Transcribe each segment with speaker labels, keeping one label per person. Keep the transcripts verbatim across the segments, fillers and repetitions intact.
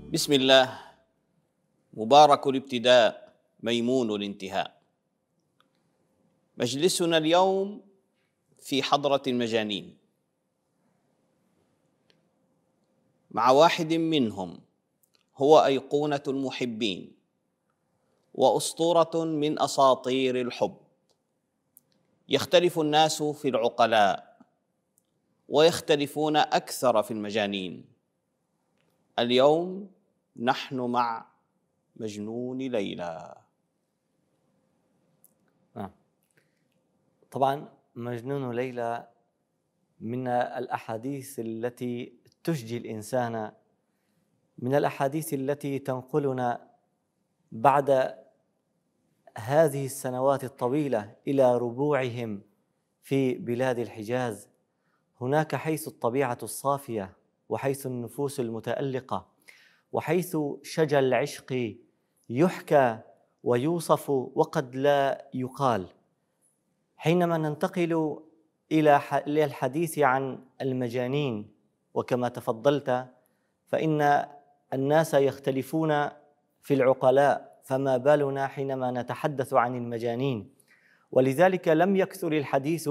Speaker 1: بسم الله. مبارك الابتداء ميمون الانتهاء. مجلسنا اليوم في حضرة المجانين مع واحد منهم هو أيقونة المحبين وأسطورة من أساطير الحب. يختلف الناس في العقلاء ويختلفون أكثر في المجانين. اليوم نحن مع مجنون ليلى.
Speaker 2: نعم، طبعا مجنون ليلى من الأحاديث التي تشجي الإنسان، من الأحاديث التي تنقلنا بعد هذه السنوات الطويلة إلى ربوعهم في بلاد الحجاز، هناك حيث الطبيعة الصافية وحيث النفوس المتألقة وحيث شجى العشق يحكى ويوصف وقد لا يقال. حينما ننتقل إلى الحديث عن المجانين، وكما تفضلت فإن الناس يختلفون في العقلاء، فما بالنا حينما نتحدث عن المجانين؟ ولذلك لم يكثر الحديث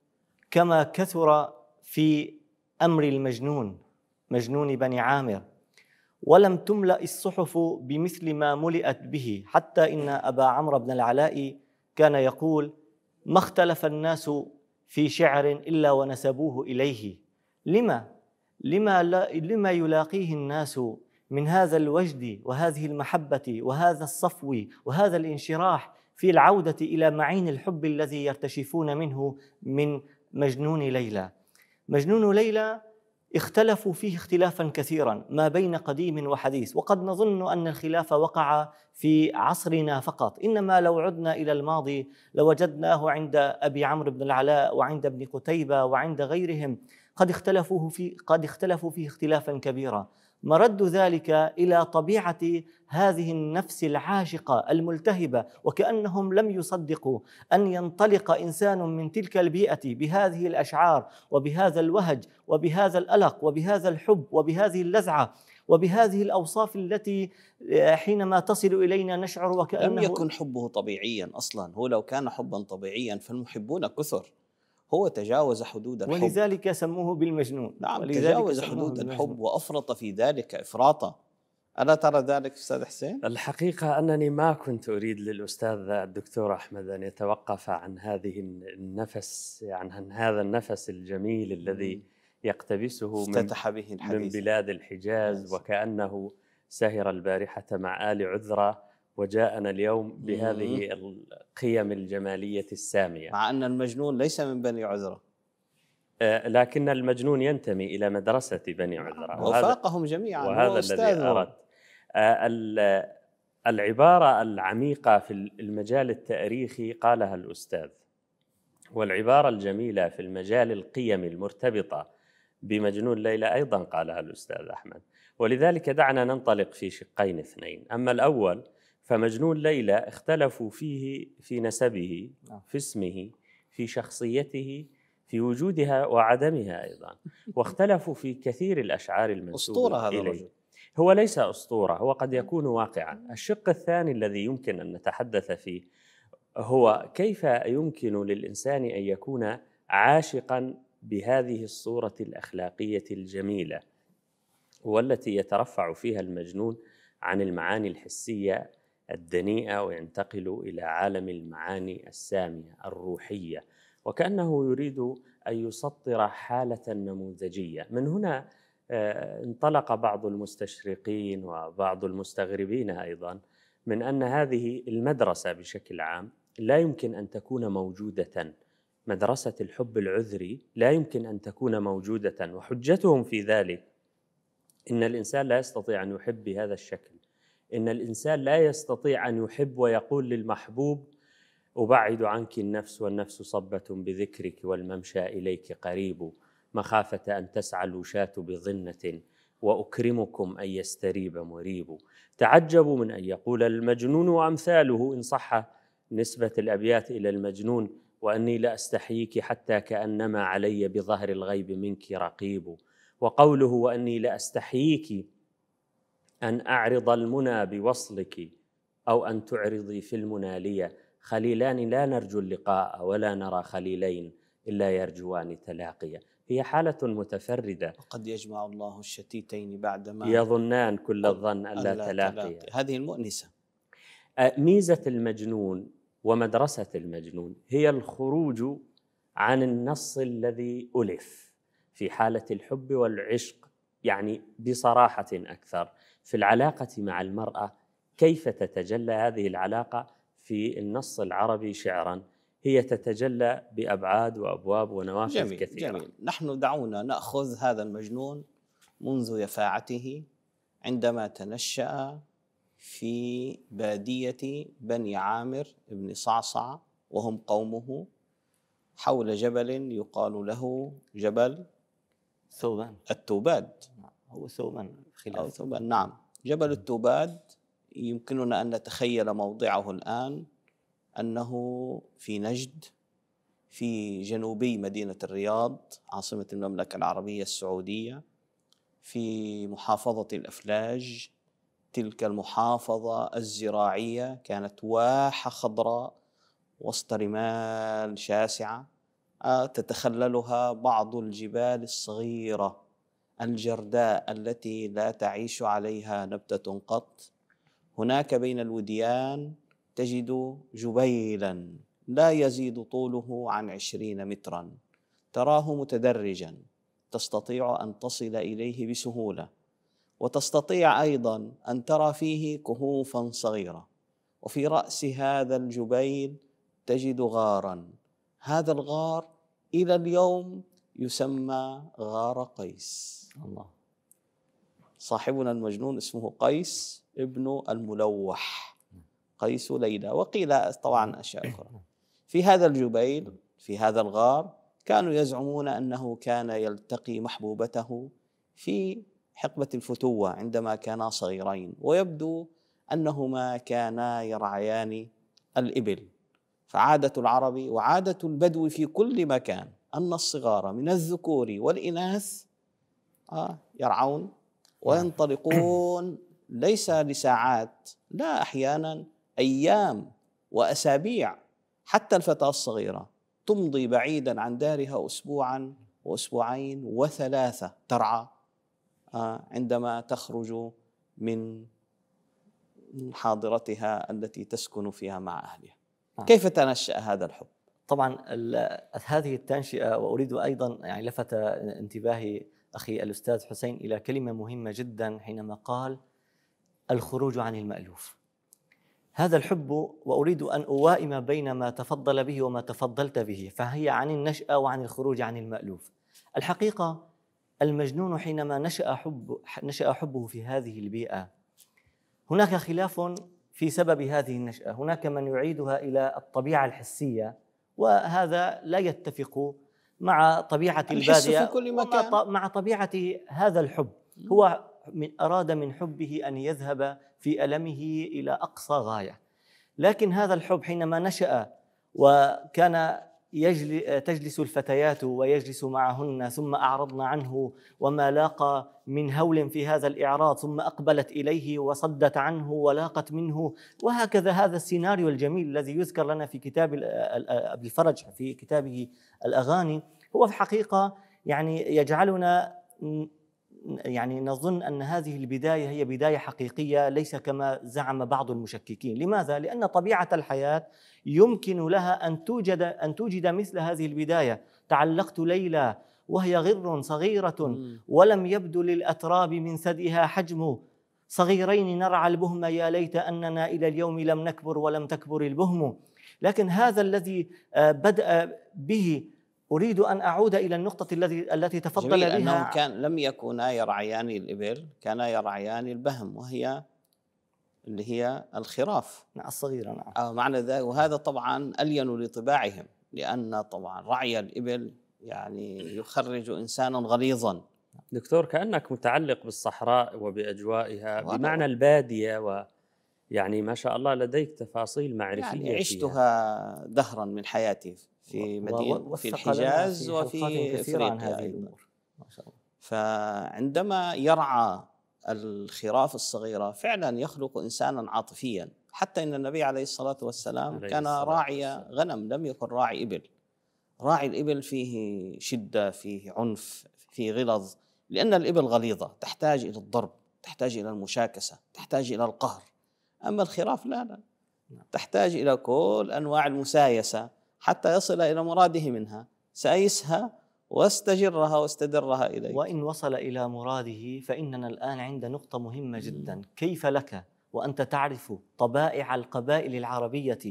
Speaker 2: كما كثر في أمر المجنون، مجنون بني عامر، ولم تملأ الصحف بمثل ما ملئت به، حتى إن أبا عمرو بن العلاء كان يقول: ما اختلف الناس في شعر إلا ونسبوه إليه. لما؟ لما, لا لما يلاقيه الناس من هذا الوجد وهذه المحبة وهذا الصفو وهذا الانشراح في العودة إلى معين الحب الذي يرتشفون منه من مجنون ليلى. مجنون ليلى اختلفوا فيه اختلافا كثيرا ما بين قديم وحديث، وقد نظن أن الخلاف وقع في عصرنا فقط، إنما لو عدنا إلى الماضي لوجدناه عند أبي عمرو بن العلاء وعند ابن قتيبة وعند غيرهم قد اختلفوا فيه قد اختلفوا فيه اختلافا كبيرا. مرد ذلك إلى طبيعة هذه النفس العاشقة الملتهبة، وكأنهم لم يصدقوا أن ينطلق إنسان من تلك البيئة بهذه الأشعار وبهذا الوهج وبهذا الألق وبهذا الحب وبهذه اللذعة وبهذه الأوصاف التي حينما تصل إلينا نشعر وكأنه
Speaker 1: لم يكن حبه طبيعيا أصلا. هو لو كان حبا طبيعيا فالمحبون كثر. هو تجاوز حدود الحب،
Speaker 2: ولذلك سموه بالمجنون.
Speaker 1: نعم،
Speaker 2: ولذلك
Speaker 1: تجاوز
Speaker 2: سموه
Speaker 1: حدود
Speaker 2: بالمجنون.
Speaker 1: الحب وأفرط في ذلك إفراطا. ألا ترى ذلك أستاذ حسين؟
Speaker 3: الحقيقة أنني ما كنت أريد للأستاذ الدكتور أحمد أن يتوقف عن هذه النفس، يعني عن هذا النفس الجميل الذي يقتبسه من,
Speaker 1: افتتح به
Speaker 3: من
Speaker 1: الحديث.
Speaker 3: بلاد الحجاز، وكأنه سهر البارحة مع آل عذرة وجاءنا اليوم بهذه القيم الجمالية السامية،
Speaker 1: مع أن المجنون ليس من بني عذرة،
Speaker 3: آه، لكن المجنون ينتمي إلى مدرسة بني عذرة،
Speaker 1: وفاقهم جميعا،
Speaker 3: وهذا الذي أردت. آه، العبارة العميقة في المجال التاريخي قالها الأستاذ، والعبارة الجميلة في المجال القيمي المرتبطة بمجنون ليلى أيضا قالها الأستاذ أحمد. ولذلك دعنا ننطلق في شقين اثنين. أما الأول فمجنون ليلى اختلفوا فيه في نسبه، في اسمه، في شخصيته، في وجودها وعدمها أيضا، واختلفوا في كثير الأشعار المنسوبة إليه. هو ليس أسطورة، هو قد يكون واقعا. الشق الثاني الذي يمكن أن نتحدث فيه هو كيف يمكن للإنسان أن يكون عاشقا بهذه الصورة الأخلاقية الجميلة، والتي يترفع فيها المجنون عن المعاني الحسية الدنيئة وينتقل إلى عالم المعاني السامية الروحية، وكأنه يريد أن يسطر حالة نموذجية. من هنا انطلق بعض المستشرقين وبعض المستغربين أيضا من أن هذه المدرسة بشكل عام لا يمكن أن تكون موجودة، مدرسة الحب العذري لا يمكن أن تكون موجودة، وحجتهم في ذلك إن الإنسان لا يستطيع أن يحب بهذا الشكل. إن الإنسان لا يستطيع أن يحب ويقول للمحبوب: أبعد عنك النفس والنفس صبة بذكرك والممشى إليك قريب، مخافة أن تسعى الوشاة بظنة وأكرمكم أن يستريب مريب. تعجبوا من أن يقول المجنون وأمثاله، إن صح نسبة الأبيات إلى المجنون: وأني لا أستحييك حتى كأنما علي بظهر الغيب منك رقيب. وقوله: وأني لا أستحييك أن أعرض المنى بوصلك أو أن تعرضي في المنى خليلان لا نرجو اللقاء ولا نرى خليلين إلا يرجوان تلاقيا. هي حالة متفردة.
Speaker 1: وقد يجمع الله الشتيتين بعدما
Speaker 3: يظنان كل الظن ألا
Speaker 1: ألا
Speaker 3: تلاقيا.
Speaker 1: هذه المؤنسة.
Speaker 3: ميزة المجنون ومدرسة المجنون هي الخروج عن النص الذي ألف في حالة الحب والعشق، يعني بصراحة أكثر في العلاقة مع المرأة. كيف تتجلى هذه العلاقة في النص العربي شعراً؟ هي تتجلى بأبعاد وأبواب ونوافذ
Speaker 1: جميل
Speaker 3: كثيرة.
Speaker 1: جميل. نحن دعونا نأخذ هذا المجنون منذ يفاعته عندما تنشأ في بادية بني عامر بن صعصع، وهم قومه، حول جبل يقال له جبل
Speaker 2: ثوبان.
Speaker 1: التوباد.
Speaker 2: هو ثوبان خلاف
Speaker 1: أو ثوبان، نعم، جبل التوباد. يمكننا أن نتخيل موضعه الآن أنه في نجد، في جنوبي مدينة الرياض عاصمة المملكة العربية السعودية، في محافظة الأفلاج. تلك المحافظة الزراعية كانت واحة خضراء وسط رمال شاسعة تتخللها بعض الجبال الصغيرة الجرداء التي لا تعيش عليها نبتة قط. هناك بين الوديان تجد جبيلا لا يزيد طوله عن عشرين مترا، تراه متدرجا، تستطيع أن تصل إليه بسهولة، وتستطيع أيضا أن ترى فيه كهوفا صغيرة. وفي رأس هذا الجبيل تجد غارا، هذا الغار إلى اليوم يسمى غار قيس.
Speaker 2: الله.
Speaker 1: صاحبنا المجنون اسمه قيس ابن الملوح، قيس ليلى، وقيل طبعا أشياء أخرى. في هذا الجبيل، في هذا الغار، كانوا يزعمون أنه كان يلتقي محبوبته في حقبة الفتوة عندما كانا صغيرين، ويبدو أنهما كانا يرعيان الإبل. فعادة العرب وعادة البدو في كل مكان أن الصغار من الذكور والإناث يرعون وينطلقون، ليس لساعات، لا، أحيانا أيام وأسابيع. حتى الفتاة الصغيرة تمضي بعيدا عن دارها أسبوعا وأسبوعين وثلاثة ترعى عندما تخرج من حاضرتها التي تسكن فيها مع أهلها. كيف تنشأ هذا الحب؟
Speaker 2: طبعا هذه التنشئة، وأريد أيضا يعني لفت انتباهي أخي الأستاذ حسين إلى كلمة مهمة جدا حينما قال الخروج عن المألوف. هذا الحب، وأريد أن أوائم بين ما تفضل به وما تفضلت به، فهي عن النشأة وعن الخروج عن المألوف. الحقيقة المجنون حينما نشأ حب نشأ حبه في هذه البيئة، هناك خلاف في سبب هذه النشأة. هناك من يعيدها إلى الطبيعة الحسية، وهذا لا يتفق مع طبيعة البادية
Speaker 1: في كل مكان.
Speaker 2: مع طبيعة هذا الحب. هو من أراد من حبه أن يذهب في ألمه إلى أقصى غاية، لكن هذا الحب حينما نشأ وكان تجلس الفتيات ويجلس معهن، ثم أعرضن عنه وما لاقى من هول في هذا الإعراض، ثم أقبلت إليه وصدت عنه ولاقت منه، وهكذا هذا السيناريو الجميل الذي يذكر لنا في كتاب أبي الفرج في كتابه الأغاني، هو في حقيقة يعني يجعلنا يعني نظن أن هذه البداية هي بداية حقيقية، ليس كما زعم بعض المشككين. لماذا؟ لأن طبيعة الحياة يمكن لها أن توجد أن توجد مثل هذه البداية. تعلقت ليلى وهي غر صغيرة ولم يبدو للأتراب من ثديها حجم، صغيرين نرعى البهم يا ليت أننا إلى اليوم لم نكبر ولم تكبر البهم. لكن هذا الذي بدأ به أريد أن أعود إلى النقطة التي التي تفضل بها.
Speaker 1: أنهم كان لم يكونا يرعيان الإبل، كانا يرعيان البهم، وهي اللي هي الخراف
Speaker 2: الصغيرة. نعم.
Speaker 1: آه معنى ذلك، وهذا طبعا ألين لطباعهم، لأن طبعا رعي الإبل يعني يخرج إنسانا غليظا.
Speaker 3: دكتور، كأنك متعلق بالصحراء وبأجوائها بمعنى البادية، ويعني ما شاء الله لديك تفاصيل معرفية
Speaker 1: يعني عشتها فيها دهرا من حياتي في مدينة في الحجاز وفي أفريقيا
Speaker 2: هذه الأمور. ما شاء الله.
Speaker 1: فعندما يرعى الخراف الصغيرة فعلا يخلق إنسانا عاطفيا، حتى إن النبي عليه الصلاة والسلام
Speaker 3: عليه
Speaker 1: كان
Speaker 3: الصلاة
Speaker 1: راعي
Speaker 3: والسلام.
Speaker 1: غنم، لم يكن راعي إبل. راعي الإبل فيه شدة، فيه عنف، فيه غلظ، لأن الإبل غليظة تحتاج إلى الضرب، تحتاج إلى المشاكسة، تحتاج إلى القهر. أما الخراف لا لا تحتاج إلى كل أنواع المسايسة حتى يصل إلى مراده منها. سايسها واستجرها واستدرها إليك.
Speaker 2: وإن وصل إلى مراده فإننا الآن عند نقطة مهمة جدا. كيف لك وأنت تعرف طبائع القبائل العربية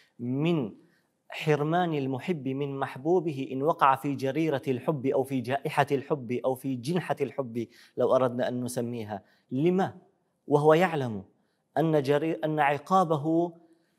Speaker 2: من حرمان المحب من محبوبه إن وقع في جريرة الحب أو في جائحة الحب أو في جنحة الحب لو أردنا أن نسميها؟ لما وهو يعلم أن, جري أن عقابه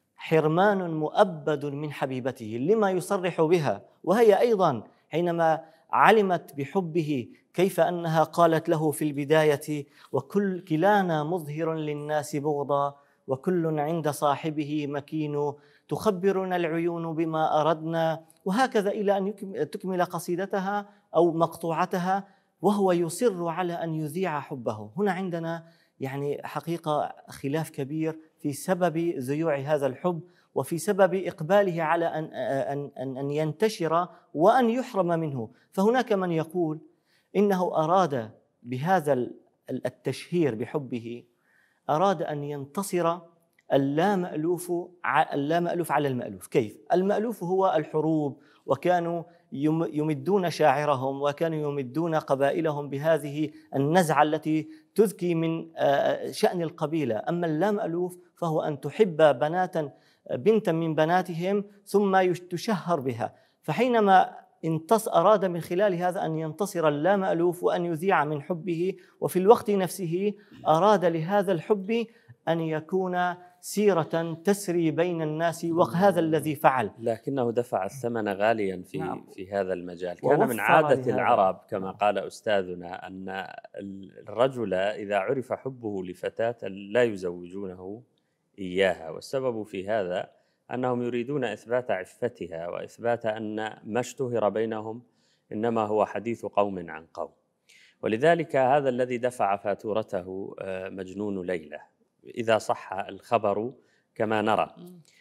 Speaker 2: حرمان مؤبد من حبيبته، لما يصرح بها؟ وهي أيضا حينما علمت بحبه كيف أنها قالت له في البداية: وكل كلانا مظهر للناس بغضا وكل عند صاحبه مكين، تخبرنا العيون بما أردنا، وهكذا إلى أن تكمل قصيدتها أو مقطوعتها، وهو يصر على أن يذيع حبه. هنا عندنا يعني حقيقة خلاف كبير في سبب ذيوع هذا الحب وفي سبب إقباله على أن, أن, أن ينتشر وأن يحرم منه. فهناك من يقول إنه أراد بهذا التشهير بحبه أراد أن ينتصر اللامألوف اللامألوف على المألوف. كيف؟ المألوف هو الحروب، وكانوا يمدون شاعرهم وكانوا يمدون قبائلهم بهذه النزعة التي تذكي من شأن القبيلة. أما اللامألوف فهو أن تحب بناتا بنتا من بناتهم ثم تشهر بها. فحينما انتص أراد من خلال هذا أن ينتصر اللامألوف وأن يذيع من حبه، وفي الوقت نفسه أراد لهذا الحب أن يكون سيرة تسري بين الناس، وهذا الذي فعل.
Speaker 3: لكنه دفع الثمن غاليا في
Speaker 2: نعم.
Speaker 3: في هذا المجال. كان من عادة العرب كما قال أستاذنا أن الرجل إذا عرف حبه لفتاة لا يزوجونه إياها، والسبب في هذا أنهم يريدون إثبات عفتها وإثبات أن ما اشتهر بينهم إنما هو حديث قوم عن قوم. ولذلك هذا الذي دفع فاتورته مجنون ليلى إذا صح الخبر كما نرى.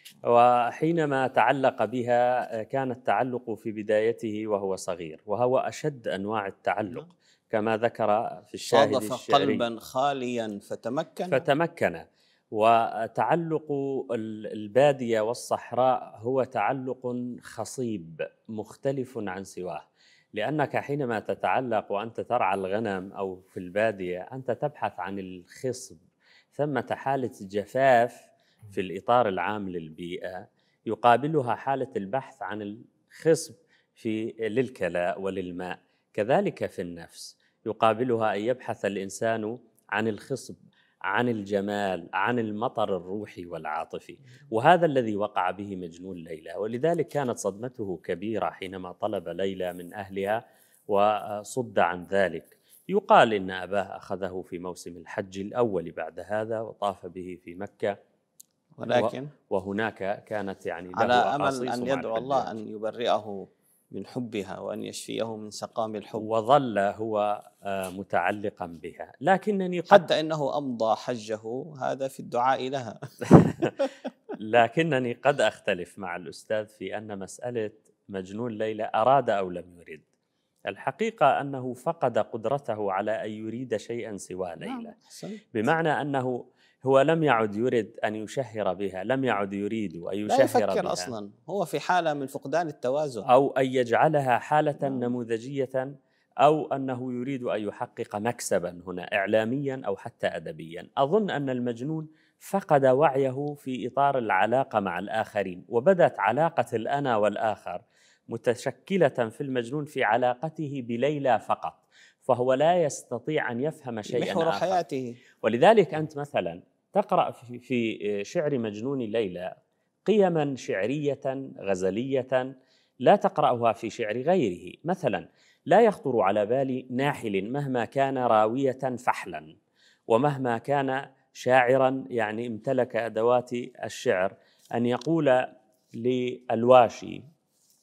Speaker 3: وحينما تعلق بها كان التعلق في بدايته وهو صغير، وهو أشد أنواع التعلق كما ذكر في الشاهد
Speaker 1: صادف
Speaker 3: الشعري:
Speaker 1: قلبا خاليا فتمكن
Speaker 3: فتمكن. وتعلق البادية والصحراء هو تعلق خصيب مختلف عن سواه، لأنك حينما تتعلق وأنت ترعى الغنم أو في البادية أنت تبحث عن الخصب. ثمة حالة جفاف في الإطار العام للبيئة يقابلها حالة البحث عن الخصب في للكلاء وللماء. كذلك في النفس يقابلها أن يبحث الإنسان عن الخصب، عن الجمال، عن المطر الروحي والعاطفي. وهذا الذي وقع به مجنون ليلى، ولذلك كانت صدمته كبيرة حينما طلب ليلى من أهلها وصد عن ذلك. يقال إن أباه أخذه في موسم الحج الأول بعد هذا وطاف به في مكة،
Speaker 1: ولكن
Speaker 3: وهناك كانت يعني له
Speaker 1: على أمل
Speaker 3: أحاسيس
Speaker 1: أن
Speaker 3: مع
Speaker 1: يدعو
Speaker 3: الحجاج.
Speaker 1: الله أن يبرئه من حبها وأن يشفيه من سقام الحب،
Speaker 3: وظل هو متعلقا بها. لكنني قد
Speaker 1: حتى إنه أمضى حجه هذا في الدعاء لها.
Speaker 3: لكنني قد أختلف مع الأستاذ في أن مسألة مجنون ليلى أراد أو لم يرد. الحقيقة أنه فقد قدرته على أن يريد شيئا سوى ليلى، بمعنى أنه هو لم يعد يريد أن يشهر بها، لم يعد يريد أن يشهر
Speaker 1: لا يفكر
Speaker 3: بها
Speaker 1: أصلا، هو في حالة من فقدان التوازن،
Speaker 3: أو أن يجعلها حالة
Speaker 1: نعم.
Speaker 3: نموذجية، أو أنه يريد أن يحقق مكسبا هنا إعلاميا أو حتى أدبيا. أظن أن المجنون فقد وعيه في إطار العلاقة مع الآخرين، وبدت علاقة الأنا والآخر متشكلة في المجنون في علاقته بليلى فقط، فهو لا يستطيع أن يفهم شيئا
Speaker 1: محور
Speaker 3: آخر.
Speaker 1: حياته.
Speaker 3: ولذلك أنت مثلا تقرأ في شعر مجنون ليلى قيما شعرية غزلية لا تقرأها في شعر غيره. مثلا لا يخطر على بال ناحل مهما كان راوية فحلا ومهما كان شاعرا يعني امتلك أدوات الشعر أن يقول للواشي: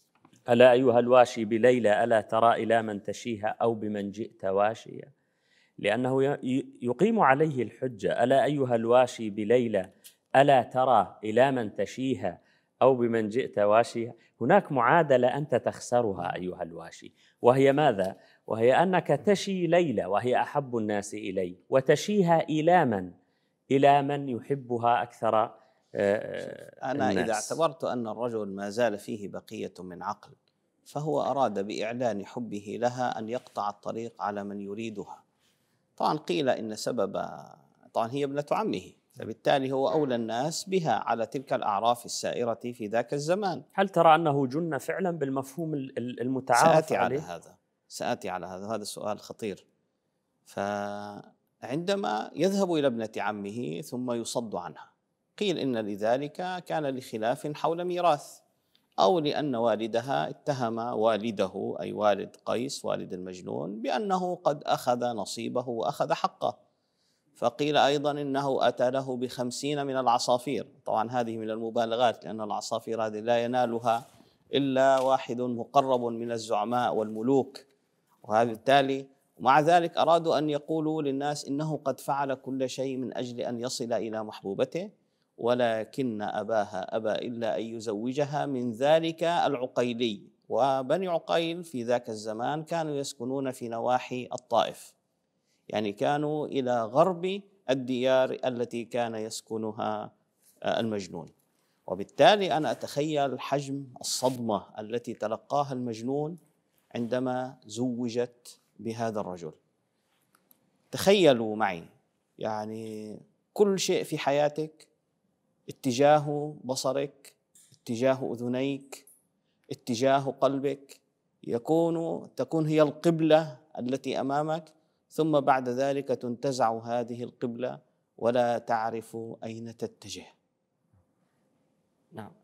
Speaker 3: ألا أيها الواشي بليلى ألا ترى إلى من تشيها أو بمن جئت واشيا. لأنه يقيم عليه الحجة: ألا أيها الواشي بليلى ألا ترى إلى من تشيها أو بمن جئت واشيها. هناك معادلة أنت تخسرها أيها الواشي، وهي ماذا؟ وهي أنك تشي ليلى وهي أحب الناس إلي، وتشيها إلى من؟ إلى من يحبها أكثر
Speaker 1: أنا
Speaker 3: الناس.
Speaker 1: إذا اعتبرت أن الرجل ما زال فيه بقية من عقل، فهو أراد بإعلان حبه لها أن يقطع الطريق على من يريدها. طبعا قيل إن سبب، طبعا هي ابنة عمه، فبالتالي هو أولى الناس بها على تلك الأعراف السائرة في ذاك الزمان.
Speaker 3: هل ترى أنه جن فعلا بالمفهوم المتعارف
Speaker 1: سآتي
Speaker 3: عليه؟
Speaker 1: على هذا سآتي على هذا هذا سؤال خطير. فعندما يذهب إلى ابنة عمه ثم يصد عنها، قيل إن لذلك كان لخلاف حول ميراث، أو لأن والدها اتهم والده أي والد قيس والد المجنون بأنه قد أخذ نصيبه وأخذ حقه. فقيل أيضا إنه أتى له بخمسين من العصافير. طبعا هذه من المبالغات، لأن العصافير هذه لا ينالها إلا واحد مقرب من الزعماء والملوك، وبالتالي ومع ذلك أرادوا أن يقولوا للناس إنه قد فعل كل شيء من أجل أن يصل إلى محبوبته، ولكن أباها أبى إلا أن يزوجها من ذلك العقيلي. وبني عقيل في ذاك الزمان كانوا يسكنون في نواحي الطائف، يعني كانوا إلى غرب الديار التي كان يسكنها المجنون. وبالتالي أنا أتخيل حجم الصدمة التي تلقاها المجنون عندما زوجت بهذا الرجل. تخيلوا معي، يعني كل شيء في حياتك، اتجاه بصرك، اتجاه أذنيك، اتجاه قلبك، يكون تكون هي القبلة التي أمامك، ثم بعد ذلك تنتزع هذه القبلة ولا تعرف أين تتجه.
Speaker 2: نعم،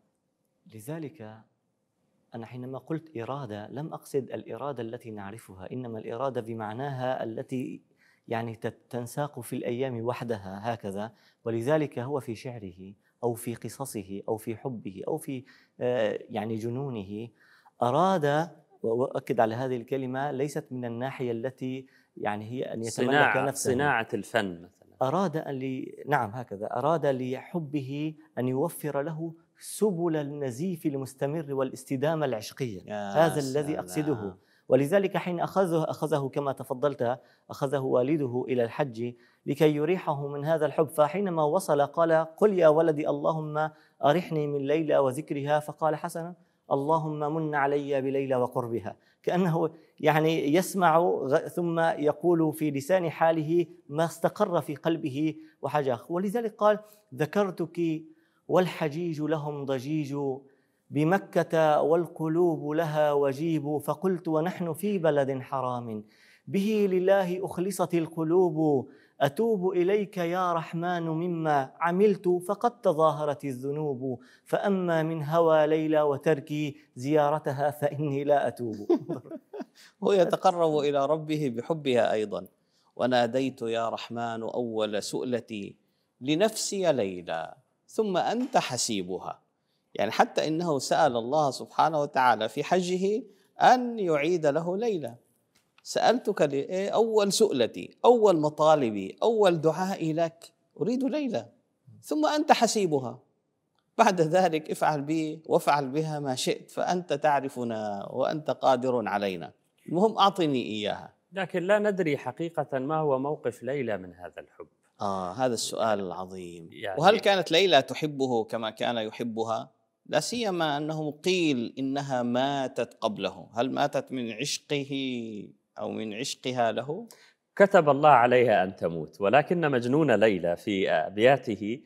Speaker 2: لذلك أنا حينما قلت إرادة لم أقصد الإرادة التي نعرفها، إنما الإرادة بمعناها التي يعني تنساق في الأيام وحدها هكذا. ولذلك هو في شعره أو في قصصه أو في حبه أو في يعني جنونه أراد، وأؤكد على هذه الكلمة، ليست من الناحية التي يعني هي أن يتملك
Speaker 3: صناعة
Speaker 2: نفسه،
Speaker 3: صناعة الفن مثلا.
Speaker 2: أراد أن لي نعم هكذا أراد لحبه أن يوفر له سبل النزيف المستمر والاستدامة العشقية. هذا
Speaker 1: سلام.
Speaker 2: الذي أقصده. ولذلك حين أخذه أخذه كما تفضلت أخذه والده إلى الحج لكي يريحه من هذا الحب. فحينما وصل قال: قل يا ولدي اللهم أرحني من ليلى وذكرها، فقال: حسنا، اللهم من علي بليلى وقربها. كأنه يعني يسمع ثم يقول في لسان حاله ما استقر في قلبه وحجاه. ولذلك قال: ذكرتك والحجيج لهم ضجيج، بمكة والقلوب لها وجيب، فقلت ونحن في بلد حرام، به لله أخلصت القلوب، أتوب إليك يا رحمن مما عملت، فقد تظاهرت الذنوب، فأما من هوى ليلى وتركي زيارتها فإني لا أتوب.
Speaker 1: هو يتقرب إلى ربه بحبها أيضا. وناديت يا رحمن أول سؤلتي لنفسي ليلى ثم أنت حسيبها. يعني حتى إنه سأل الله سبحانه وتعالى في حجه أن يعيد له ليلى. سألتك أول سؤلتي، أول مطالبي، أول دعائي لك، أريد ليلى، ثم أنت حسيبها. بعد ذلك افعل بي وافعل بها ما شئت، فأنت تعرفنا وأنت قادر علينا، المهم أعطني إياها.
Speaker 3: لكن لا ندري حقيقة ما هو موقف ليلى من هذا الحب.
Speaker 1: آه هذا السؤال العظيم.
Speaker 3: يعني
Speaker 1: وهل كانت ليلى تحبه كما كان يحبها؟ لا سيما أنه قيل إنها ماتت قبله. هل ماتت من عشقه أو من عشقها له؟
Speaker 3: كتب الله عليها أن تموت، ولكن مجنون ليلى في أبياته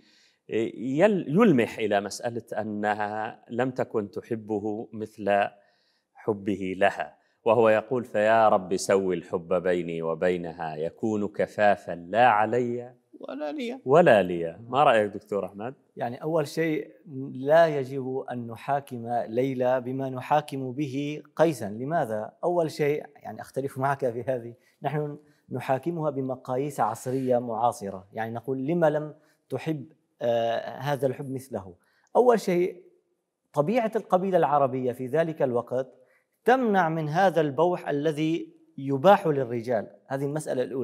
Speaker 3: يلمح إلى مسألة أنها لم تكن تحبه مثل حبه لها، وهو يقول: فيا رب سوي الحب بيني وبينها، يكون كفافا لا علي
Speaker 1: ولا لي
Speaker 3: ولا لي. ما رأيك دكتور أحمد؟
Speaker 2: يعني أول شيء لا يجب أن نحاكم ليلى بما نحاكم به قيسا. لماذا؟ أول شيء يعني أختلف معك في هذه، نحن نحاكمها بمقاييس عصرية معاصرة. يعني نقول: لما لم تحب آه هذا الحب مثله؟ أول شيء طبيعة القبيلة العربية في ذلك الوقت تمنع من هذا البوح الذي يباح للرجال. هذه المسألة الأولى.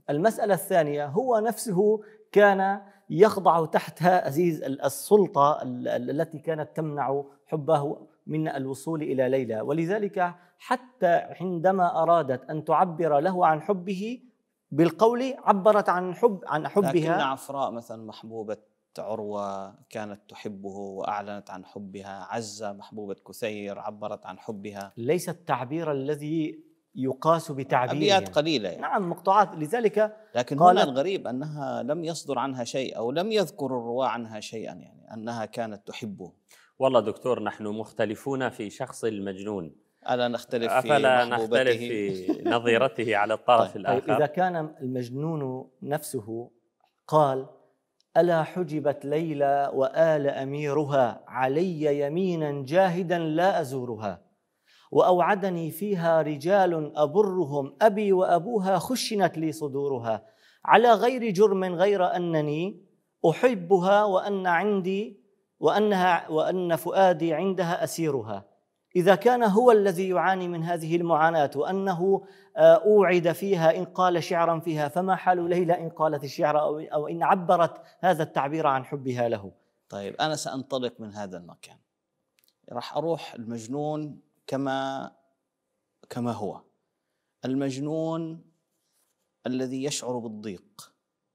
Speaker 2: المسألة الثانية، هو نفسه كان يخضع تحت أزيز السلطة التي كانت تمنع حبه من الوصول إلى ليلى، ولذلك حتى عندما أرادت أن تعبر له عن حبه بالقول عبرت عن حب عن حبها.
Speaker 1: لكن عفراء مثلا محبوبة عروة كانت تحبه وأعلنت عن حبها، عزة محبوبة كثير عبرت عن حبها.
Speaker 2: ليس التعبير الذي يقاس بتعبيرهم،
Speaker 1: أبيات قليلة يعني.
Speaker 2: نعم مقطوعات، لذلك
Speaker 1: لكن هنا الغريب أنها لم يصدر عنها شيء أو لم يذكر الرواة عنها شيئا، يعني أنها كانت تحبه.
Speaker 3: والله دكتور، نحن مختلفون في شخص المجنون،
Speaker 1: ألا نختلف في
Speaker 3: أفلا
Speaker 1: محبوبته؟
Speaker 3: نختلف في نظيرته على الطرف
Speaker 1: طيب.
Speaker 3: الآخر؟
Speaker 2: طيب إذا كان المجنون نفسه قال: ألا حجبت ليلى وآل أميرها علي يمينا جاهدا لا أزورها، وأوعدني فيها رجال أبرهم أبي وأبوها خشنت لي صدورها، على غير جرم غير أنني أحبها وأن عندي وأنها وأن فؤادي عندها أسيرها. إذا كان هو الذي يعاني من هذه المعاناة وأنه أوعد فيها إن قال شعرا فيها، فما حال ليلى إن قالت الشعر أو إن عبرت هذا التعبير عن حبها له؟
Speaker 1: طيب أنا سأنطلق من هذا المكان، راح أروح المجنون كما كما هو المجنون الذي يشعر بالضيق،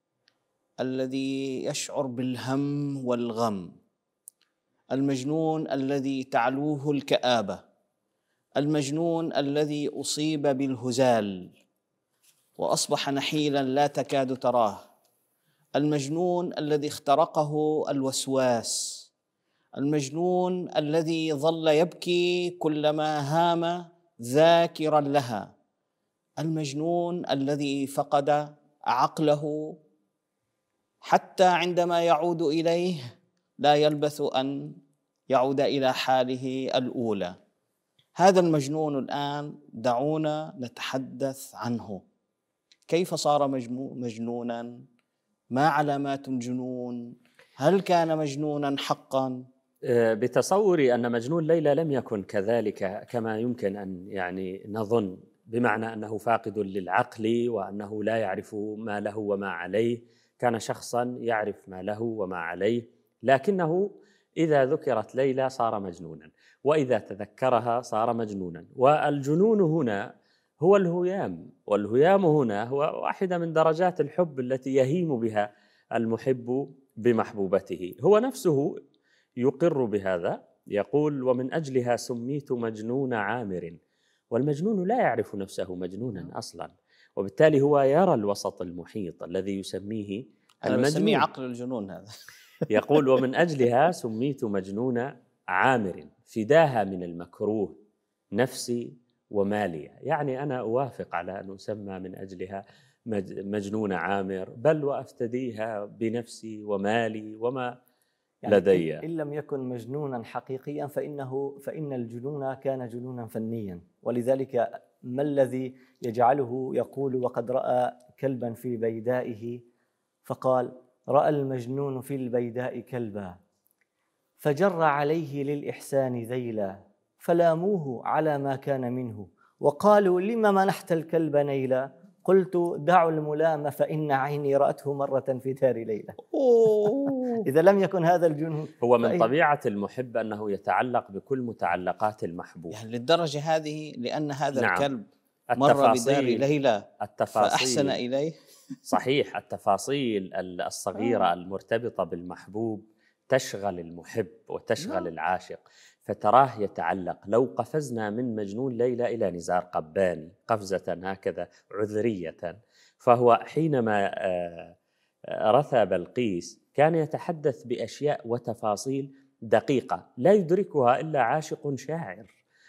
Speaker 1: الذي يشعر بالهم والغم، المجنون الذي تعلوه الكآبة، المجنون الذي أصيب بالهزال وأصبح نحيلا لا تكاد تراه، المجنون الذي اخترقه الوسواس، المجنون الذي ظل يبكي كلما هام ذاكرا لها، المجنون الذي فقد عقله حتى عندما يعود إليه لا يلبث أن يعود إلى حاله الأولى. هذا المجنون الآن دعونا نتحدث عنه. كيف صار مجنونا؟ ما علامات الجنون؟ هل كان مجنونا حقا؟
Speaker 3: بتصوري أن مجنون ليلى لم يكن كذلك كما يمكن أن يعني نظن، بمعنى أنه فاقد للعقل وأنه لا يعرف ما له وما عليه. كان شخصا يعرف ما له وما عليه، لكنه إذا ذكرت ليلى صار مجنونا، وإذا تذكرها صار مجنونا. والجنون هنا هو الهيام، والهيام هنا هو واحدة من درجات الحب التي يهيم بها المحب بمحبوبته. هو نفسه يقر بهذا، يقول: ومن أجلها سميت مجنون عامر. والمجنون لا يعرف نفسه مجنونا أصلا، وبالتالي هو يرى الوسط المحيط الذي يسميه المجنون.
Speaker 1: يسميه عقل الجنون هذا.
Speaker 3: يقول: ومن أجلها سميت مجنون عامر، فداها من المكروه نفسي ومالي. يعني أنا أوافق على أن أسمى من أجلها مجنون عامر، بل وأفتديها بنفسي ومالي وما
Speaker 2: يعني
Speaker 3: لدي.
Speaker 2: إن لم يكن مجنونا حقيقيا فإنه فإن الجنون كان جنونا فنيا. ولذلك ما الذي يجعله يقول: وقد رأى كلبا في بيدائه فقال: رأى المجنون في البيداء كلبا فجر عليه للإحسان ذيلا، فلاموه على ما كان منه وقالوا: لما منحت الكلب نيلا؟ قلت: دعوا الملام فإن عيني رأته مرة في دار ليلى. إذا لم يكن هذا الجنون،
Speaker 3: هو من طبيعة المحب أنه يتعلق بكل متعلقات المحبوب،
Speaker 1: يعني للدرجة هذه، لأن هذا
Speaker 3: نعم.
Speaker 1: الكلب مر بدار ليلى فأحسن إليه.
Speaker 3: صحيح، التفاصيل الصغيرة المرتبطة بالمحبوب تشغل المحب وتشغل العاشق، فتراه يتعلق. لو قفزنا من مجنون ليلى إلى نزار قباني قفزة هكذا عذرية، فهو حينما رثى بلقيس كان يتحدث بأشياء وتفاصيل دقيقة لا يدركها إلا عاشق شاعر.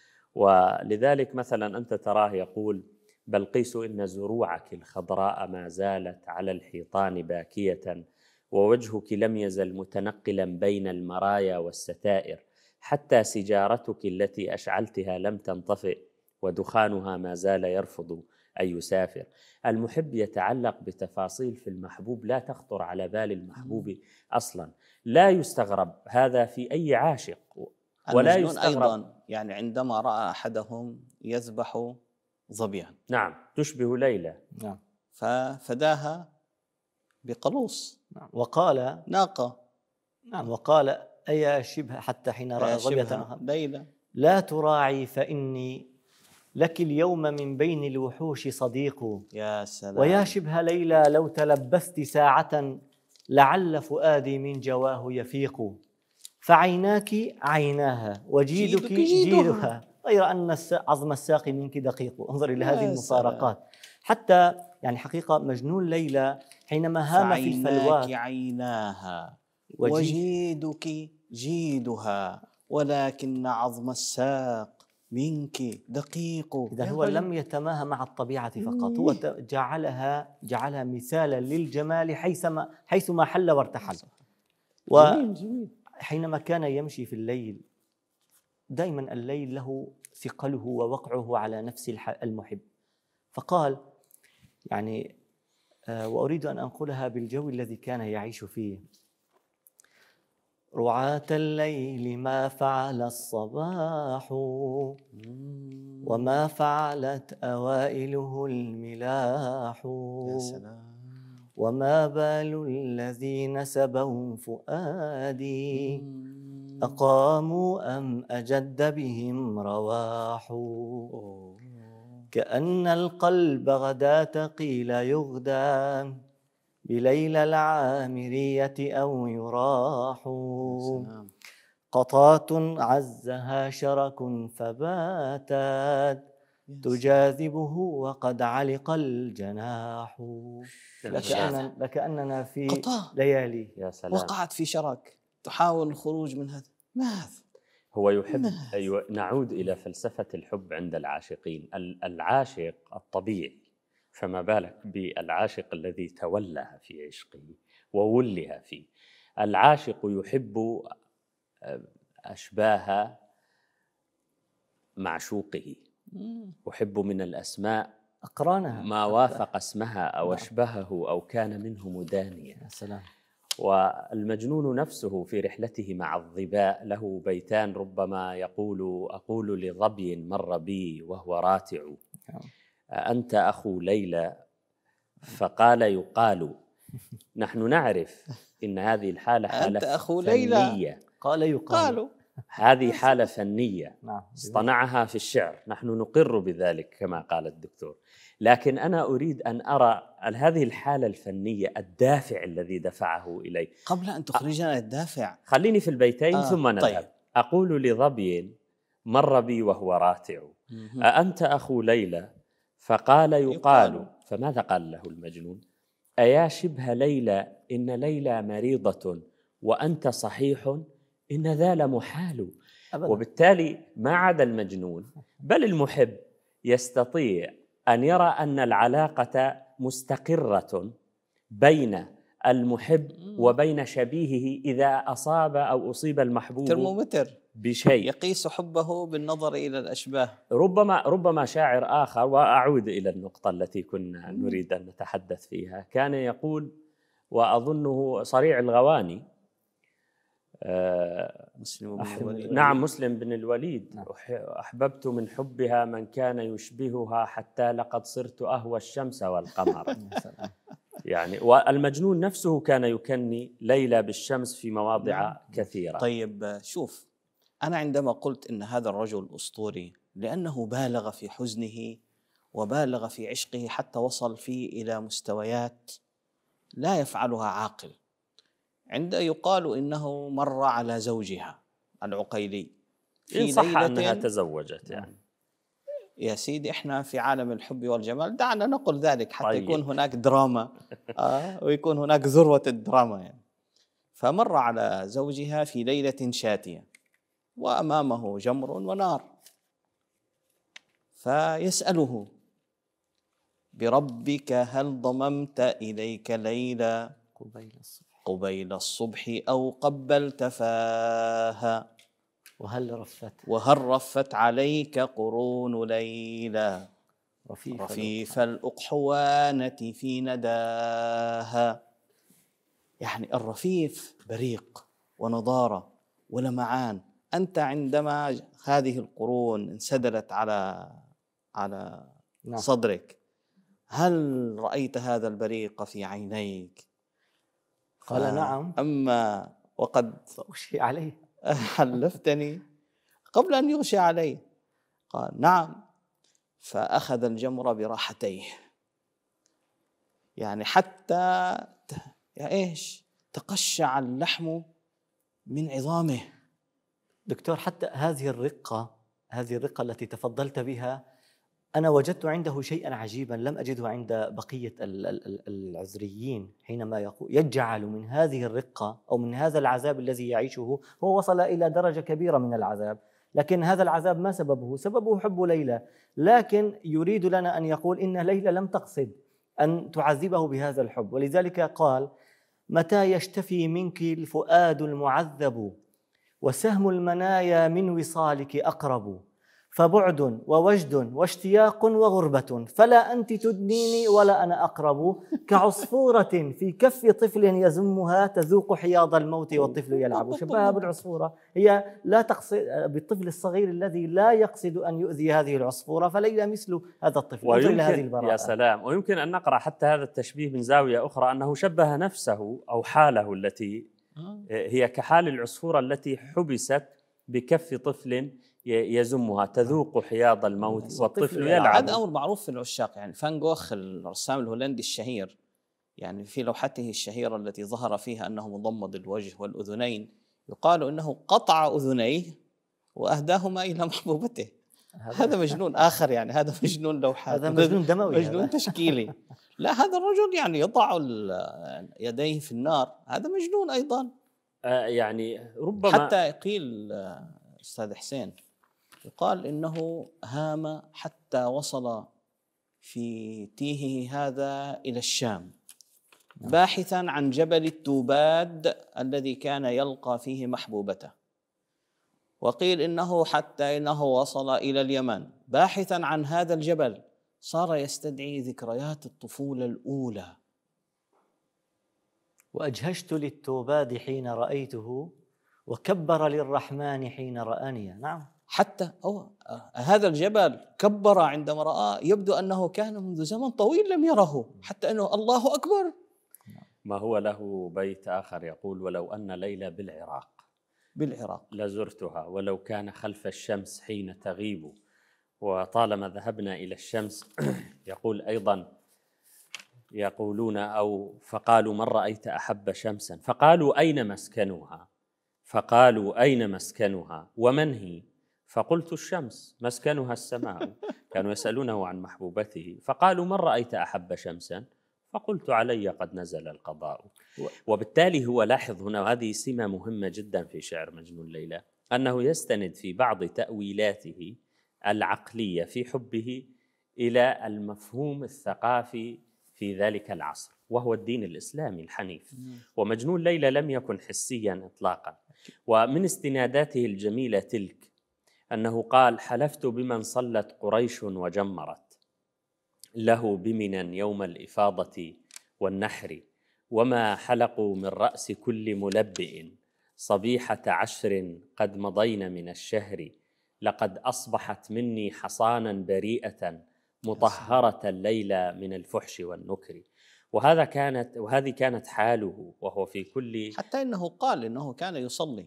Speaker 3: ولذلك مثلا أنت تراه يقول: بلقيس إن زروعك الخضراء ما زالت على الحيطان باكية، ووجهك لم يزل متنقلا بين المرايا والستائر، حتى سجارتك التي أشعلتها لم تنطفئ، ودخانها ما زال يرفض أن يسافر. المحب يتعلق بتفاصيل في المحبوب لا تخطر على بال المحبوب أصلا. لا يستغرب هذا في أي عاشق، ولا يستغرب
Speaker 1: أيضا يعني عندما رأى أحدهم يذبح ظبيا.
Speaker 3: نعم، تشبه ليلى.
Speaker 2: نعم.
Speaker 1: ففداها بقلوص.
Speaker 2: نعم. وقال
Speaker 1: ناقة.
Speaker 2: نعم وقال أيا شبه، حتى حين رأى ظبية
Speaker 1: ليلى
Speaker 2: لا تراعي فإني لك اليوم من بين الوحوش صديق.
Speaker 1: يا سلام.
Speaker 2: ويا شبه ليلى لو تلبست ساعة لعل فؤادي من جواه يفيق. فعيناك عيناها وجيدك
Speaker 1: جيدك جيدها.
Speaker 2: جيدها غير أن عظم الساق منك دقيق. انظر إلى هذه
Speaker 1: يا
Speaker 2: المفارقات. حتى يعني حقيقة مجنون ليلى حينما هام في الفلوات
Speaker 1: فعيناك عيناها
Speaker 2: وجي-
Speaker 1: وجيدك جيدها ولكن عظم الساق منك دقيق.
Speaker 2: إذا
Speaker 1: يا
Speaker 2: هو
Speaker 1: رجل.
Speaker 2: لم يتماهى مع الطبيعة فقط، هو ت- جعلها جعلها مثالا للجمال حيثما حيثما حل وارتحل.
Speaker 1: جميل جميل.
Speaker 2: وحينما كان يمشي في الليل، دائما الليل له ثقله ووقعه على نفس الح- المحب. فقال يعني آه، وأريد أن أنقلها بالجو الذي كان يعيش فيه: رعاة الليل ما فعل الصباح وما فعلت أوائله الملاح.
Speaker 1: يا سلام.
Speaker 2: وما بال الذين سبوا فؤادي أقاموا أم أجد بهم رواح. كأن القلب غداة قيل يغدى بليلى العامرية أو يراح. قطاة عزها شرك فباتت تجاذبه وقد علق الجناح. لكأننا, لكأننا في
Speaker 1: قطاع.
Speaker 2: ليالي
Speaker 3: يا سلام.
Speaker 1: وقعت في شرك تحاول الخروج من هذا. ماذا
Speaker 3: هو يحب. أيوة، نعود إلى فلسفة الحب عند العاشقين. العاشق الطبيعي، فما بالك بالعاشق الذي تولها في عشقه وولها فيه. العاشق يحب أشباه معشوقه، يحب من الأسماء
Speaker 2: أقرانها
Speaker 3: ما وافق اسمها أو أشبهه أو كان منه مدانيا.
Speaker 2: يا سلام.
Speaker 3: والمجنون نفسه في رحلته مع الظباء له بيتان ربما يقول: أقول لظبي مر بي وهو راتع أنت أخو ليلى، فقال يقال. نحن نعرف إن هذه الحالة حالة
Speaker 1: أنت أخو ليلى.
Speaker 3: فنية.
Speaker 2: قال يقال.
Speaker 1: قالوا
Speaker 3: هذه حالة فنية
Speaker 2: نعم.
Speaker 3: اصطنعها في الشعر، نحن نقر بذلك كما قال الدكتور. لكن أنا أريد أن أرى هذه الحالة الفنية، الدافع الذي دفعه إليه.
Speaker 1: قبل أن تخرجنا الدافع
Speaker 3: خليني في البيتين
Speaker 1: آه
Speaker 3: ثم نذهب.
Speaker 1: طيب.
Speaker 3: أقول لظبي مر بي وهو راتع أأنت أخو ليلى، فقال يقال.
Speaker 1: يقال.
Speaker 3: فماذا قال له المجنون؟ أيا شبه ليلى إن ليلى مريضة وأنت صحيح إن ذا لمحال.
Speaker 2: أبداً.
Speaker 3: وبالتالي ما عدا المجنون بل المحب يستطيع أن يرى أن العلاقة مستقرة بين المحب وبين شبيهه إذا أصاب أو أصيب المحبوب
Speaker 1: ترمومتر
Speaker 3: بشيء
Speaker 1: يقيس حبه بالنظر إلى الأشباه.
Speaker 3: ربما ربما شاعر آخر، وأعود إلى النقطة التي كنا نريد أن نتحدث فيها، كان يقول وأظنه صريع الغواني،
Speaker 1: مسلم بن
Speaker 3: أحب
Speaker 1: الوليد.
Speaker 3: نعم مسلم بن الوليد: أحببت من حبها من كان يشبهها حتى لقد صرت أهوى الشمس والقمر. يعني والمجنون نفسه كان يكني ليلى بالشمس في مواضع كثيرة.
Speaker 1: طيب شوف، أنا عندما قلت إن هذا الرجل أسطوري لأنه بالغ في حزنه وبالغ في عشقه حتى وصل فيه إلى مستويات لا يفعلها عاقل. عند يقال إنه مر على زوجها العقيلي في
Speaker 3: إن صح
Speaker 1: ليلة
Speaker 3: أنها تزوجت يعني.
Speaker 1: يا سيدي إحنا في عالم الحب والجمال، دعنا نقول ذلك حتى
Speaker 3: طيب.
Speaker 1: يكون هناك دراما آه ويكون هناك ذروة الدراما يعني. فمر على زوجها في ليلة شاتية وأمامه جمر ونار، فيسأله: بربك هل ضممت إليك ليلى
Speaker 2: قبيل الصبح
Speaker 1: قبيل الصبح أو قبلت فاها
Speaker 2: وهل رفت
Speaker 1: وهل رفت عليك قرون ليلى
Speaker 2: رفيف,
Speaker 1: رفيف الأقحوانة في نداها. يعني الرفيف بريق ونضارة ولمعان. أنت عندما هذه القرون انسدلت على على
Speaker 2: نعم.
Speaker 1: صدرك، هل رأيت هذا البريق في عينيك؟
Speaker 2: قال نعم.
Speaker 1: أما وقد
Speaker 2: أغشي عليه
Speaker 1: حلفتني قبل أن يغشي عليه. قال نعم. فأخذ الجمر براحتيه، يعني حتى يا إيش تقشع اللحم من عظامه.
Speaker 2: دكتور، حتى هذه الرقة هذه الرقة التي تفضلت بها أنا وجدت عنده شيئا عجيبا لم أجده عند بقية العذريين، حينما يجعل من هذه الرقة أو من هذا العذاب الذي يعيشه، هو وصل إلى درجة كبيرة من العذاب، لكن هذا العذاب ما سببه؟ سببه حب ليلى، لكن يريد لنا أن يقول إن ليلى لم تقصد أن تعذبه بهذا الحب، ولذلك قال: متى يشتفي منك الفؤاد المعذب وسهم المنايا من وصالك أقرب، فبعد ووجد واشتياق وغربة، فلا أنت تدنيني ولا أنا أقرب، كعصفورة في كف طفل يزمها تذوق حياض الموت والطفل يلعب. شبهها بالعصفورة، هي لا تقصد بالطفل الصغير الذي لا يقصد أن يؤذي هذه العصفورة، فليلى مثل هذا الطفل.
Speaker 3: ويمكن هذه البراءة. يا سلام. ويمكن أن نقرأ حتى هذا التشبيه من زاوية أخرى، أنه شبه نفسه أو حاله التي هي كحال العصفورة التي حبست بكف طفل يزمها تذوق حياض الموت والطفل يلعب.
Speaker 1: هذا أمر معروف في العشاق. يعني فان جوخ الرسام الهولندي الشهير، يعني في لوحته الشهيرة التي ظهر فيها أنه مضمد الوجه والأذنين، يقال أنه قطع أذنيه وأهداهما إلى محبوبته. هذا مجنون آخر، يعني هذا مجنون لوحات،
Speaker 2: هذا مجنون دموي،
Speaker 1: مجنون تشكيلي. لا، هذا الرجل يعني يضع يديه في النار، هذا مجنون أيضا.
Speaker 3: آه يعني ربما
Speaker 1: حتى قيل أستاذ حسين، يقال إنه هام حتى وصل في تيهه هذا إلى الشام باحثا عن جبل التوباد الذي كان يلقى فيه محبوبته، وقيل إنه حتى إنه وصل إلى اليمن باحثا عن هذا الجبل، صار يستدعي ذكريات الطفولة الأولى.
Speaker 2: وأجهشت للتوباد حين رأيته وكبر للرحمن حين رآني. نعم،
Speaker 1: حتى أوه هذا الجبل كبر عندما رآه، يبدو أنه كان منذ زمن طويل لم يره، حتى أنه الله أكبر.
Speaker 3: ما هو له بيت آخر يقول: ولو أن ليلى بالعراق
Speaker 1: بالعراق
Speaker 3: لزرتها، ولو كان خلف الشمس حين تغيب، وطالما ذهبنا إلى الشمس. يقول أيضا: يقولون أو فقالوا: من رأيت أحب شمسا؟ فقالوا: أين مسكنها؟ فقالوا: أين مسكنها ومن هي؟ فقلت: الشمس مسكنها السماء. كانوا يسألونه عن محبوبته، فقالوا: من رأيت أحب شمسا؟ فقلت: علي قد نزل القضاء. وبالتالي هو لاحظ هنا، وهذه سمة مهمة جدا في شعر مجنون ليلى، أنه يستند في بعض تأويلاته العقلية في حبه إلى المفهوم الثقافي في ذلك العصر، وهو الدين الإسلامي الحنيف. ومجنون ليلى لم يكن حسيا إطلاقا. ومن استناداته الجميلة تلك أنه قال: حلفت بمن صلت قريش وجمرت له بمنا يوم الإفاضة والنحر، وما حلقوا من رأس كل ملبئ صبيحة عشر قد مضين من الشهر، لقد أصبحت مني حصانا بريئة مطهرة الليلة من الفحش والنكر. وهذا كانت وهذه كانت حاله وهو في كل،
Speaker 1: حتى إنه قال إنه كان يصلي